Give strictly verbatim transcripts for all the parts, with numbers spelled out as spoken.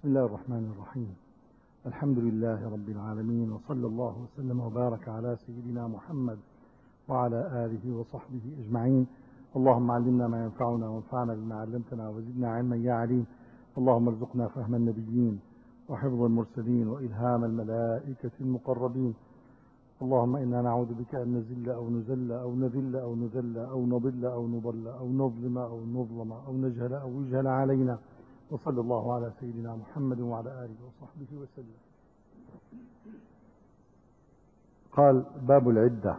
بسم الله الرحمن الرحيم. الحمد لله رب العالمين، وصلى الله وسلم وبارك على سيدنا محمد وعلى آله وصحبه أجمعين. اللهم علمنا ما ينفعنا وانفعنا بما علمتنا وزدنا علما يا عليم. اللهم ارزقنا فهم النبيين وحفظ المرسلين وإلهام الملائكة المقربين. اللهم إنا نعوذ بك أن نزل أو نزل أو نذل أو نذل أو نضل أو نضل أو نظلم أو نظلم أو نجهل أو يجهل علينا. وصلى الله على سيدنا محمد وعلى آله وصحبه وسلم. قال: باب العدة.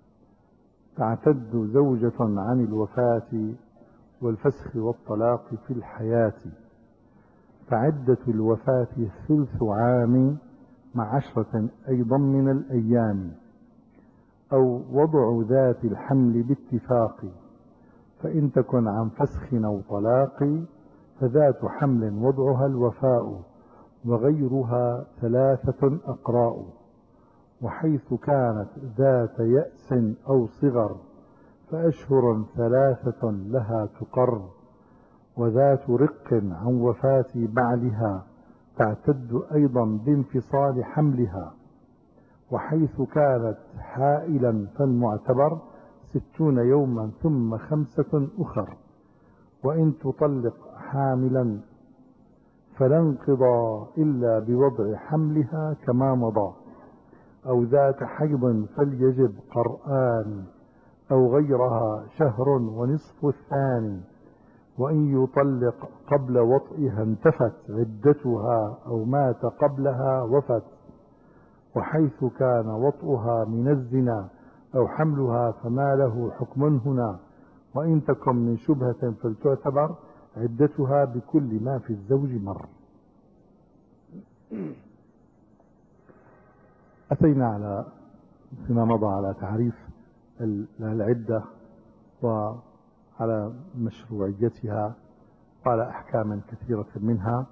تعتد زوجة عن الوفاة والفسخ والطلاق في الحياة، فعدة الوفاة ثلث عام مع عشرة أيضا من الأيام، أو وضع ذات الحمل باتفاق، فإن تكن عن فسخ أو طلاق فذات حمل وضعها الوفاء، وغيرها ثلاثة أقراء، وحيث كانت ذات يأس أو صغر فأشهر ثلاثة لها تقر، وذات رق عن وفاة بعلها تعتد أيضا بانفصال حملها، وحيث كانت حائلا فالمعتبر ستون يوما ثم خمسة أخر، وإن تطلق حاملا فلا انقضى إلا بوضع حملها كما مضى، أو ذات حيض فليجب قرآن، أو غيرها شهر ونصف الثاني، وإن يطلق قبل وطئها انتفت عدتها، أو مات قبلها وفت، وحيث كان وطئها من الزنا أو حملها فما له حكم هنا، وإن تكن من شبهة فلتعتبر عدتها بكل ما في الزوج مر. أتينا على فيما مضى على تعريف العدة وعلى مشروعيتها وعلى أحكام كثيرة منها،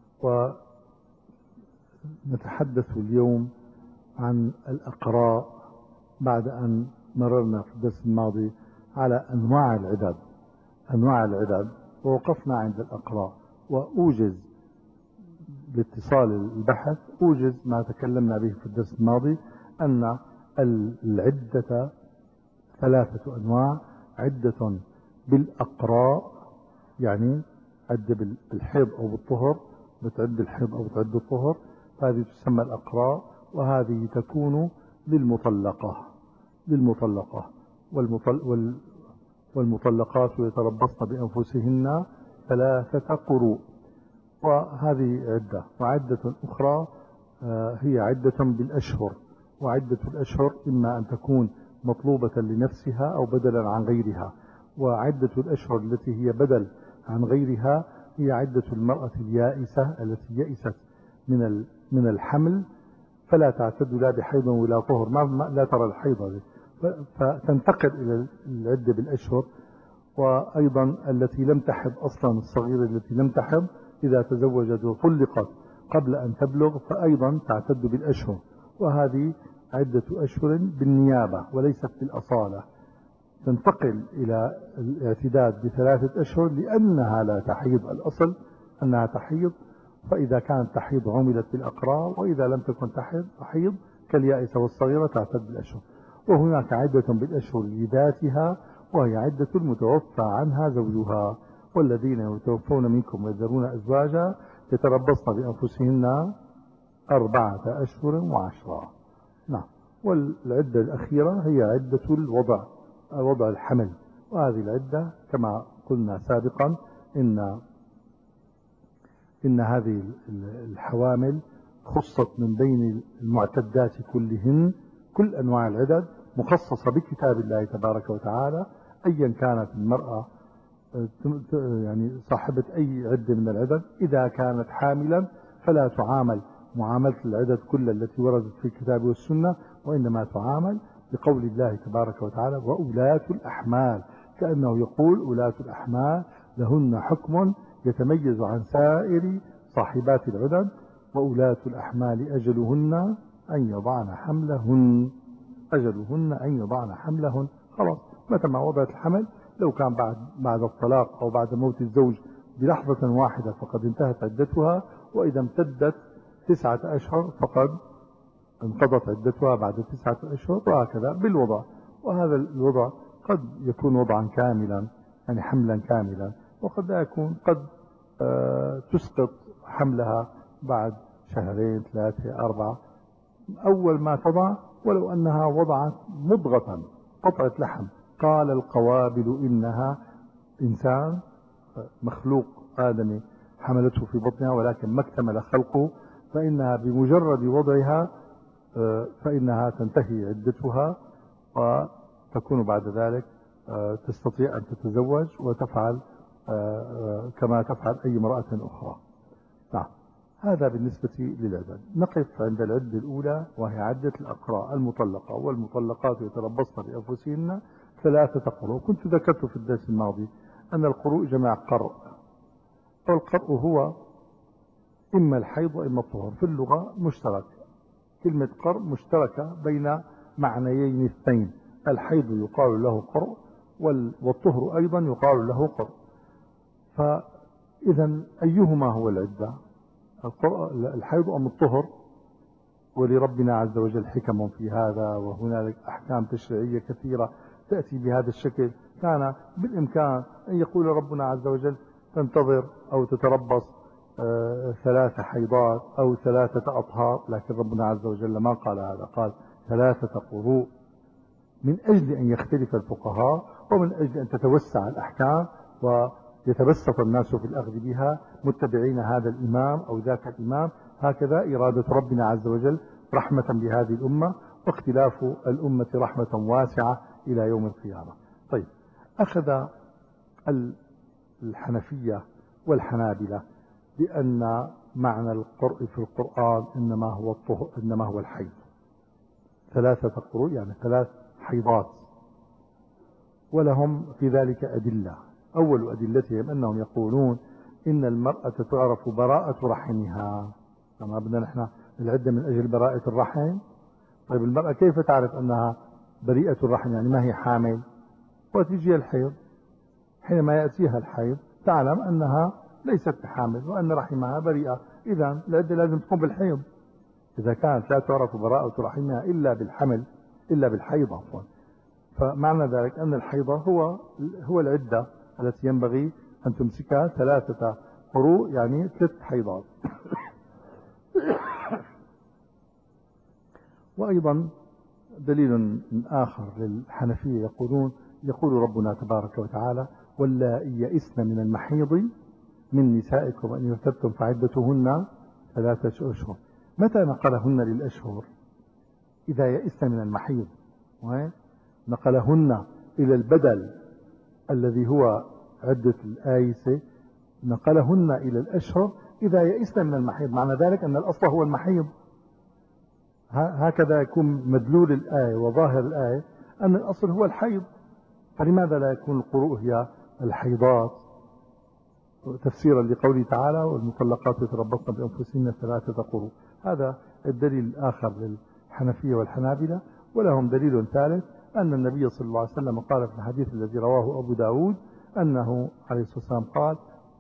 ونتحدث اليوم عن الأقراء بعد أن مررنا في الدرس الماضي على أنواع العدد أنواع العدد ووقفنا عند الأقراء، وأوجز باتصال البحث أوجز ما تكلمنا به في الدرس الماضي، أن العدة ثلاثة أنواع: عدة بالأقراء، يعني عدة بالحيض أو بالطهر، بتعد الحيض أو بتعد الطهر، هذه تسمى الأقراء، وهذه تكون للمطلقة للمطلقة والمطل وال والمطلقات يتربصن بأنفسهن ثلاثة قروء، وهذه عدة. وعدة أخرى هي عدة بالأشهر، وعدة الأشهر إما أن تكون مطلوبة لنفسها أو بدلا عن غيرها، وعدة الأشهر التي هي بدل عن غيرها هي عدة المرأة اليائسة التي يئست من من الحمل، فلا تعتد لا بحيض ولا طهر، ما لا ترى الحيض، فتنتقل إلى العدة بالأشهر. وأيضا التي لم تحض أصلا، الصغيرة التي لم تحض إذا تزوجت وطلقت قبل أن تبلغ فأيضا تعتد بالأشهر، وهذه عدة أشهر بالنيابة وليست بالأصالة، تنتقل إلى الاعتداد بثلاثة أشهر لأنها لا تحيض، الأصل أنها تحيض، فإذا كانت تحيض عملت بالأقراء، وإذا لم تكن تحيض تحيض كاليائسة والصغيرة تعتد بالأشهر. وهناك عدة بالأشهر لذاتها، وهي عدة المتوفى عنها زوجها، والذين يتوفون منكم ويذرون أزواجا يتربصن بأنفسهن أربعة أشهر وعشرة. نعم. والعدة الأخيرة هي عدة الوضع وضع الحمل، وهذه العدة كما قلنا سابقا إن إن هذه الحوامل خصت من بين المعتدات كلهن، كل أنواع العدد مخصصة بكتاب الله تبارك وتعالى، أيا كانت المرأة يعني صاحبة أي عدة من العدد. إذا كانت حاملا فلا تعامل معاملة العدد كل التي وردت في الكتاب والسنة، وإنما تعامل بقول الله تبارك وتعالى: وأولاة الأحمال، كأنه يقول أولاة الأحمال لهن حكم يتميز عن سائر صاحبات العدد، وأولاة الأحمال أجلهن أن يضعن حملهن أجلهن أن يضعن حملهن. خلاص، متى ما وضعت الحمل، لو كان بعد بعد الطلاق أو بعد موت الزوج بلحظة واحدة فقد انتهت عدتها، وإذا امتدت تسعة أشهر فقد انقضت عدتها بعد تسعة أشهر، وهكذا بالوضع. وهذا الوضع قد يكون وضعا كاملا يعني حملا كاملا، وقد لا يكون، قد آه تسقط حملها بعد شهرين ثلاثة أربعة أول ما تضع، ولو أنها وضعت مضغة قطعة لحم. قال القوابل إنها إنسان مخلوق آدمي حملته في بطنها ولكن ما اكتمل خلقه، فإنها بمجرد وضعها فإنها تنتهي عدتها، وتكون بعد ذلك تستطيع أن تتزوج وتفعل كما تفعل أي امرأة أخرى. نعم، هذا بالنسبة للعدد. نقف عند العدة الأولى وهي عدة الأقراء المطلقة، والمطلقات يتربصن بأنفسهن ثلاثة قروء. كنت ذكرت في الدرس الماضي أن القروء جمع قرء، والقرء هو إما الحيض وإما الطهر، في اللغة مشترك. كلمة قرء مشتركة بين معنيين اثنين، الحيض يقال له قرء والطهر أيضا يقال له قرء. فإذا أيهما هو العدة، الحيض أم الطهر؟ ولربنا عز وجل حكم في هذا، وهنالك أحكام تشريعية كثيرة تأتي بهذا الشكل. كان بالإمكان أن يقول ربنا عز وجل تنتظر أو تتربص آه ثلاثة حيضات أو ثلاثة أطهار، لكن ربنا عز وجل ما قال هذا، قال ثلاثة قروء، من أجل أن يختلف الفقهاء ومن أجل أن تتوسع الأحكام ويتبسط الناس في الأخذ بها متبعين هذا الإمام أو ذاك الإمام. هكذا إرادة ربنا عز وجل رحمة بهذه الأمة، واختلاف الأمة رحمة واسعة إلى يوم القيامة. طيب، أخذ الحنفية والحنابلة بأن معنى القرء في القرآن إنما هو الطهر، إنما هو الحيض، ثلاثة قروء يعني ثلاث حيضات، ولهم في ذلك أدلة. أول أدلتهم أنهم يقولون إن المرأة تعرف براءة رحمها، كما بدنا نحن العدة من أجل براءة الرحم. طيب المرأة كيف تعرف أنها بريئة الرحم؟ يعني ما هي حامل وتجي الحيض، حينما يأتيها الحيض تعلم أنها ليست بحامل وأن رحمها بريئة، إذا العدة لازم تكون بالحيض. إذا كانت لا تعرف براءة رحمها إلا بالحمل إلا بالحيض عفوا، فمعنى ذلك أن الحيض هو هو العدة التي ينبغي أن تمسكها، ثلاثة قروء يعني ثلاث حيضات. وأيضا دليل آخر للحنفية يقولون يقول ربنا تبارك وتعالى واللائي يئسن من المحيض من نسائكم أن يرتبتم فعدتهن ثلاثة أشهر. متى نقلهن للأشهر؟ إذا يئسن من المحيض، نقلهن إلى البدل الذي هو عدة الآيسة، نقلهن إلى الأشهر إذا يئسن من المحيض. معنى ذلك أن الأصل هو المحيض، هكذا يكون مدلول الآية وظاهر الآية أن الأصل هو الحيض، فلماذا لا يكون القروء هي الحيضات؟ تفسيرا لقوله تعالى والمطلقات يتربصن بأنفسهن ثلاثة قروء. هذا الدليل الآخر للحنفية والحنابلة. ولهم دليل ثالث أن النبي صلى الله عليه وسلم قال في الحديث الذي رواه أبو داود أنه عليه الصلاة والسلام قال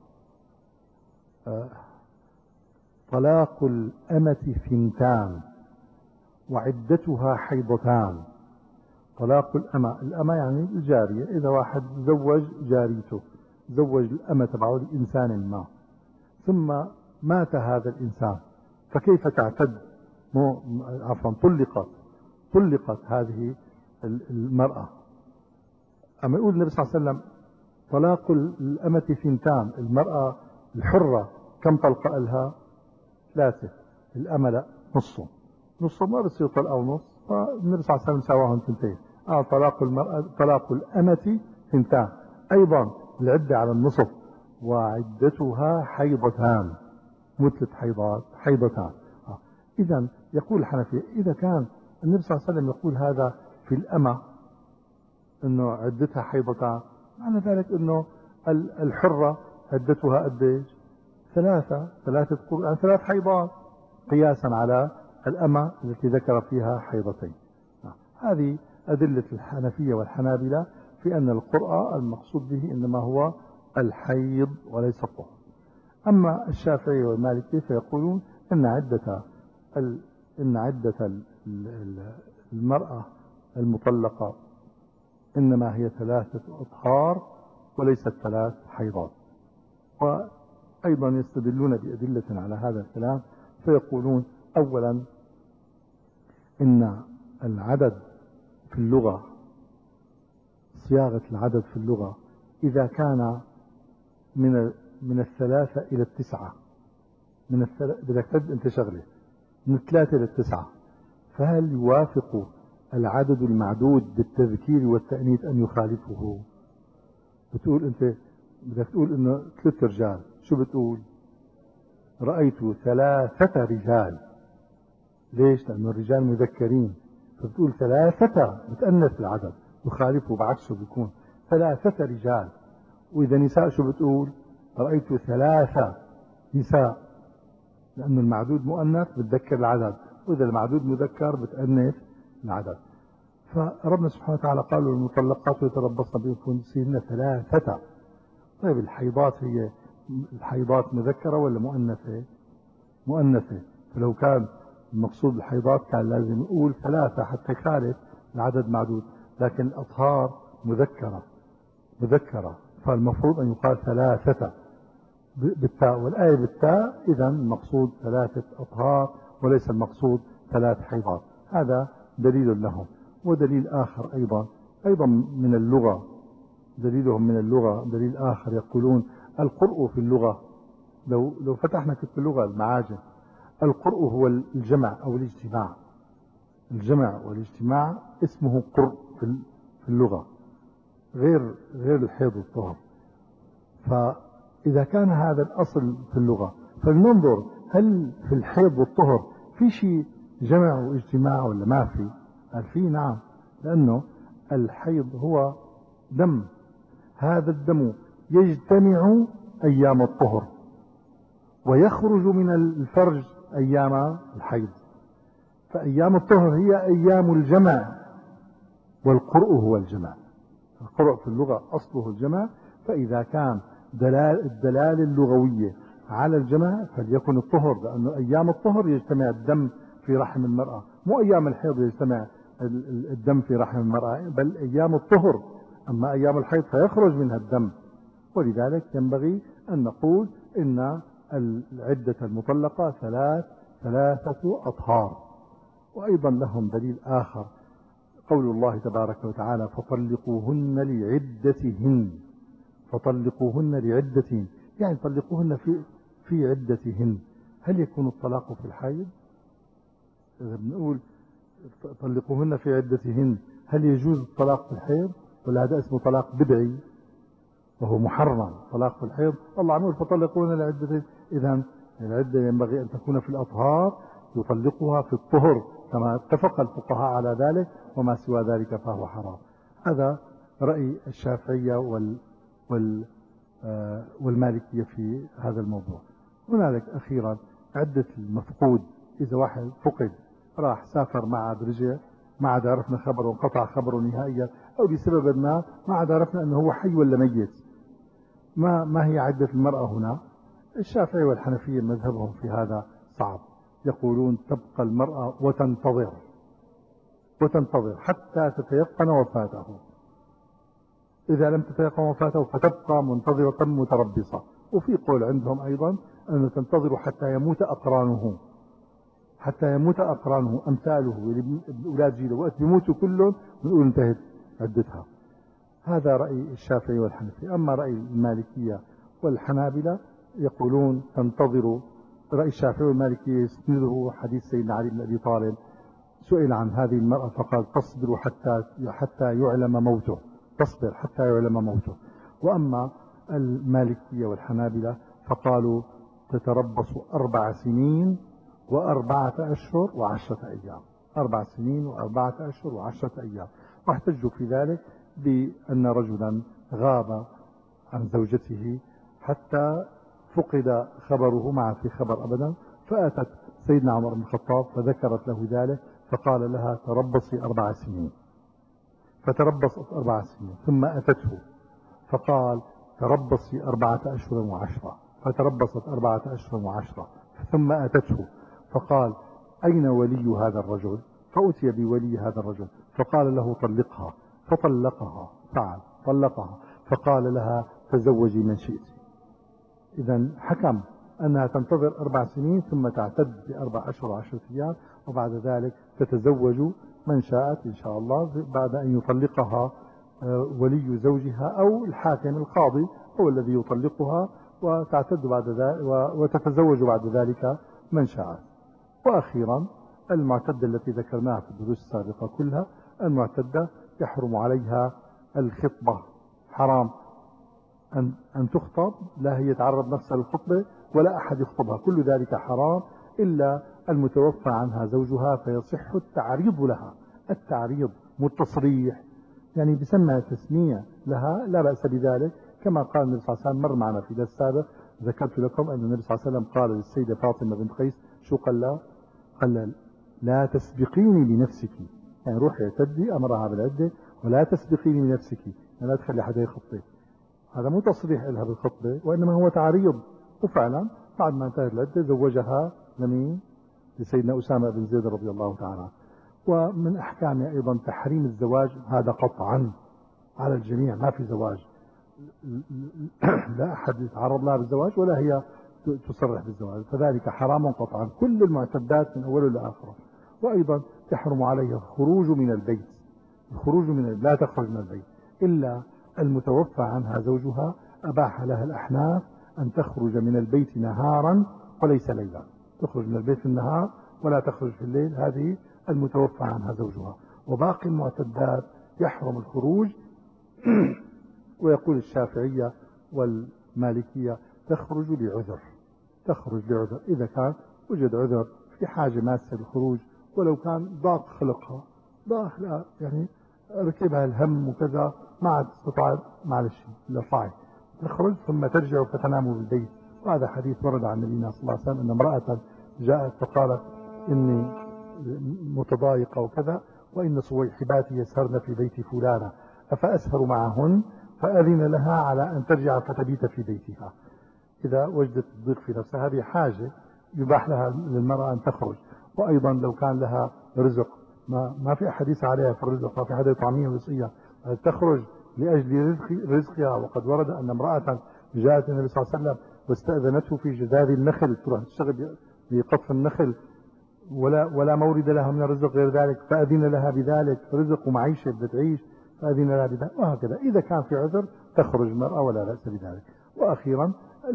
طلاق الأمة ثنتان وعدتها حيضتان. طلاق الأمة، الأمة يعني الجارية، إذا واحد زوج جاريته، زوج الأمة تبعه لإنسان ما، ثم مات هذا الإنسان، فكيف تعتد؟ عفوا طلقت طلقت هذه المرأة. أما يقول النبي صلى الله عليه وسلم طلاق الأمة ثنتان، المرأة الحرة كم طلقة لها؟ ثلاثة، الأمة لا، نصه نصه ما بصير طلقة ونص، فالنبي صلى الله عليه وسلم سواهم ثنتين. آه طلاق المرأة طلاق الأمة ثنتان، أيضا العدة على النصف، وعدتها حيضتان، مثلث حيضات حيضتان. آه. إذا يقول الحنفية إذا كان النبي صلى الله عليه وسلم يقول هذا في الأمة أنه عدتها حيضتان، معنى ذلك أنه الحرة عدتها قديش؟ ثلاثة ثلاثة قروء يعني ثلاث حيضات، قياسا على الأمة التي ذكر فيها حيضتين. آه. هذه أدلة الحنفية والحنابلة في أن القرء المقصود به إنما هو الحيض وليس الطهر. أما الشافعي والمالكي فيقولون إن عدة ال... إن عدة المرأة المطلقة إنما هي ثلاثة أطهار وليست ثلاث حيضات. وأيضا يستدلون بأدلة على هذا الكلام، فيقولون أولا إن العدد في اللغة، صياغة العدد في اللغة إذا كان من من الثلاثة إلى التسعة، من الثلاثة بدك تعد أنت شغلة من الثلاثة إلى التسعة، فهل يوافق العدد المعدود بالتذكير والتأنيث أن يخالفه؟ بتقول أنت بدك تقول إنه ثلاث رجال، شو بتقول؟ رأيت ثلاثة رجال. ليش؟ لأنه الرجال مذكرين، فبتقول ثلاثة بتأنث العدد، يخالفه بعكسه بيكون ثلاثة رجال. وإذا نساء شو بتقول؟ رأيت ثلاثة نساء، لأنه المعدود مؤنث بتذكر العدد، وإذا المعدود مذكر بتأنث العدد. فربنا سبحانه وتعالى قال المطلقات يتربصن بأنفسهن ثلاثة. طيب الحيضات هي الحيضات مذكرة ولا مؤنثة؟ مؤنثة. فلو كان المقصود الحيضات كان لازم يقول ثلاثة حتى يخالف العدد معدود، لكن الأطهار مذكرة مذكرة فالمفروض أن يقال ثلاثة بالتاء، والآية بالتاء، إذا المقصود ثلاثة أطهار وليس المقصود ثلاث حيضات. هذا دليل لهم. ودليل آخر أيضا أيضا من اللغة، دليلهم من اللغة دليل آخر، يقولون القرء في اللغة، لو لو فتحنا في اللغة المعاجم، القرء هو الجمع أو الاجتماع. الجمع والاجتماع اسمه قرء في اللغة، غير غير الحيض والطهر. فإذا كان هذا الأصل في اللغة، فلننظر هل في الحيض والطهر في شيء جمع واجتماع ولا ما في؟ قال في، نعم، لأنه الحيض هو دم، هذا الدم يجتمع أيام الطهر ويخرج من الفرج أيام الحيض، فأيام الطهر هي أيام الجمع، والقرء هو الجمع. القرء في اللغة أصله الجمع، فإذا كان دلال الدلالة اللغوية على الجمع فليكن الطهر، لأنه أيام الطهر يجتمع الدم في رحم المرأة، مو أيام الحيض يجتمع الدم في رحم المرأة، بل أيام الطهر. أما أيام الحيض فيخرج منها الدم. ولذلك ينبغي أن نقول إن العدة المطلقة ثلاث ثلاثة أطهار. وأيضا لهم دليل آخر، قول الله تبارك وتعالى فطلقوهن لعدتهن، فطلقوهن لعدتهن، يعني طلقوهن في في عدتهن. هل يكون الطلاق في الحيض؟ إذا بنقول طلقوهن في عدتهن، هل يجوز الطلاق في الحيض ولا هذا اسمه طلاق بدعي وهو محرم؟ طلاق في الحيض الله عم يقول فطلقوهن لعدتهن، إذا العدة ينبغي أن تكون في الأطهار، يطلقها في الطهر كما اتفق الفقهاء على ذلك، وما سوى ذلك فهو حرام. هذا رأي الشافعية وال وال والمالكية في هذا الموضوع. هنالك أخيرا عدة المفقود، إذا واحد فقد راح سافر ما عاد رجع، ما عاد عرفنا خبره وانقطع خبره نهائيا، أو بسبب ما ما عاد عرفنا أنه هو حي ولا ميت، ما ما هي عدة المرأة هنا؟ الشافعي والحنفية مذهبهم في هذا صعب، يقولون تبقى المرأة وتنتظر وتنتظر حتى تتيقن وفاته، إذا لم تتيقن وفاته فتبقى منتظرة متربصة. وفي قول عندهم أيضا أن تنتظر حتى يموت أقرانه، حتى يموت أقرانه أمثاله أولاد جيله، وقت بيموتوا كلهم بنقول انتهت عدتها. هذا رأي الشافعي والحنفي. أما رأي المالكية والحنابلة يقولون تنتظر. رأي الشافعي والمالكية يسنده حديث سيدنا علي بن أبي طالب، سئل عن هذه المرأة فقال تصبر حتى حتى يعلم موته، تصبر حتى يعلم موته. وأما المالكية والحنابلة فقالوا تتربص أربع سنين وأربعة أشهر وعشرة أيام، أربع سنين وأربعة أشهر وعشرة أيام. واحتجوا في ذلك بأن رجلا غاب عن زوجته حتى فقد خبره، ما في خبر أبدا، فأتت سيدنا عمر بن الخطاب فذكرت له ذلك، فقال لها تربصي أربع سنين، فتربصت أربع سنين، ثم أتته فقال تربصي أربعة أشهر وعشرة. فتربصت أربعة أشهر وعشرة ثم أتته فقال أين ولي هذا الرجل؟ فأتي بولي هذا الرجل فقال له طلقها، فطلقها، فعل طلقها، فقال لها تزوجي من شئت. إذا حكم أنها تنتظر أربع سنين ثم تعتد بأربع أشهر وعشرة أيام، وبعد ذلك تتزوج من شاءت إن شاء الله بعد أن يطلقها ولي زوجها أو الحاكم القاضي هو الذي يطلقها، وتعتد بعد ذلك وتتزوج بعد ذلك من شاءت. وأخيرا المعتدة التي ذكرناها في الدروس السابقة كلها، المعتدة يحرم عليها الخطبة، حرام أن, أن تخطب، لا هي تعرض نفسها للخطبة ولا أحد يخطبها، كل ذلك حرام إلا المتوفى عنها زوجها، فيصح التعريض لها، التعريض والتصريح، يعني بسمى تسمية لها لا بأس بذلك، كما قال النبي صلى الله عليه وسلم. مر معنا في درس سابق ذكرت لكم أن النبي صلى الله عليه وسلم قال للسيدة فاطمة بنت قيس شو قال لها؟ قال لا تسبقيني بنفسك، يعني روحي اعتدي، أمرها بالعدة، ولا تسبقيني بنفسك، يعني لا تخلي حدا يخطبك. هذا مو تصريح لها بالخطبة وإنما هو تعريض. وفعلا بعد ما انتهت العدة زوجها لمين؟ لسيدنا أسامة بن زيد رضي الله تعالى. ومن أحكامه أيضا تحريم الزواج، هذا قطعا على الجميع، ما في زواج، لا أحد يتعرض لها بالزواج ولا هي تصرح بالزواج، فذلك حرام قطعا، كل المعتدات من أوله لآخره. وأيضا تحرم عليها الخروج من البيت، الخروج من البيت، لا تخرج من البيت إلا المتوفى عنها زوجها أباح لها الأحناف أن تخرج من البيت نهارا وليس ليلا، تخرج من البيت في النهار ولا تخرج في الليل، هذه المتوفى عنها زوجها. وباقي المعتدات يحرم الخروج ويقول الشافعية والمالكية تخرج لعذر، تخرج لعذر إذا كان وجد عذر في حاجة ماسة بالخروج، ولو كان ضاق خلقها، ضاق يعني ركبها الهم وكذا ما عاد استطاعت، معلش لصعي تخرج ثم ترجع فتنام بالبيت. وهذا حديث ورد عن نبينا صلى الله عليه وسلم أن امرأة جاءت فقالت إني متضايقة وكذا، وإن صويحباتي يسهرن في بيت فلانة أفأسهر معهن، فأذن لها على أن ترجع فتبيت في بيتها إذا وجدت الضيق في نفسها. هذه حاجة يباح لها للمرأة أن تخرج. وأيضا لو كان لها رزق، ما, ما في أحاديث عليها في الرزق، ما في حدا يطعميها ورزقها، تخرج لأجل رزق رزقها. وقد ورد أن امرأة جاءت النبي صلى الله عليه وسلم واستأذنته في جذاذ النخل، تروح تشتغل بقطف النخل ولا ولا مورد لها من الرزق غير ذلك، فأذن لها بذلك، رزق ومعيشة بدها تعيش، فأذن لها بذلك. وهكذا إذا كان في عذر تخرج المرأة ولا بأس بذلك. وأخيرا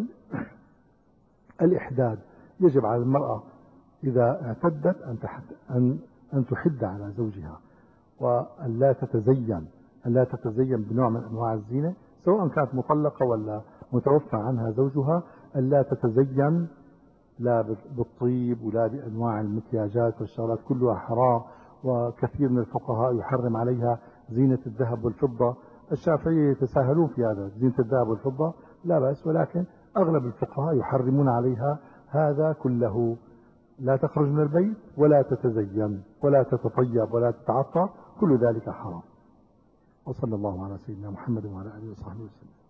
الإحداد، يجب على المرأة إذا اعتدت أن أن أن تحد على زوجها، وأن لا تتزين، أن لا تتزين بنوع من أنواع الزينة، سواء كانت مطلقة ولا متوفى عنها زوجها، أن لا تتزين لا بالطيب ولا بأنواع المكياجات والشغلات، كلها حرام. وكثير من الفقهاء يحرم عليها زينة الذهب والفضة. الشافعية يتساهلون في هذا، زينة الذهب والفضة لا بأس، ولكن أغلب الفقهاء يحرمون عليها هذا كله. لا تخرج من البيت ولا تتزين ولا تتطيب ولا تتعطر، كل ذلك حرام. وصلى الله على سيدنا محمد وعلى آله وصحبه وسلم.